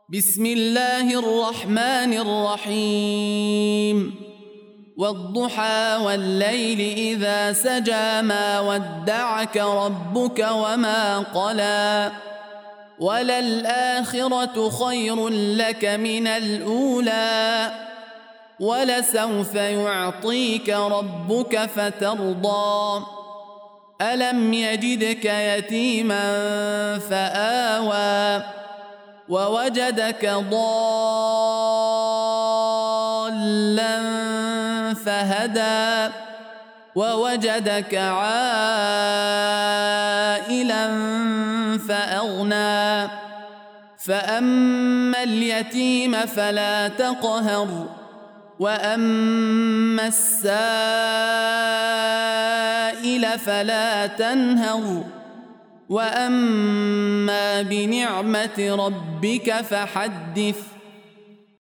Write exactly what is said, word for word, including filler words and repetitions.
بسم الله الرحمن الرحيم والضحى والليل إذا سجى ما ودعك ربك وما قلى وللآخرة خير لك من الأولى ولسوف يعطيك ربك فترضى ألم يجدك يتيما فآوى ووجدك ضالا فهدى ووجدك عائلا فأغنى فأما اليتيم فلا تقهر وأما السائل فلا تنهر وأما بنعمة ربك فحدث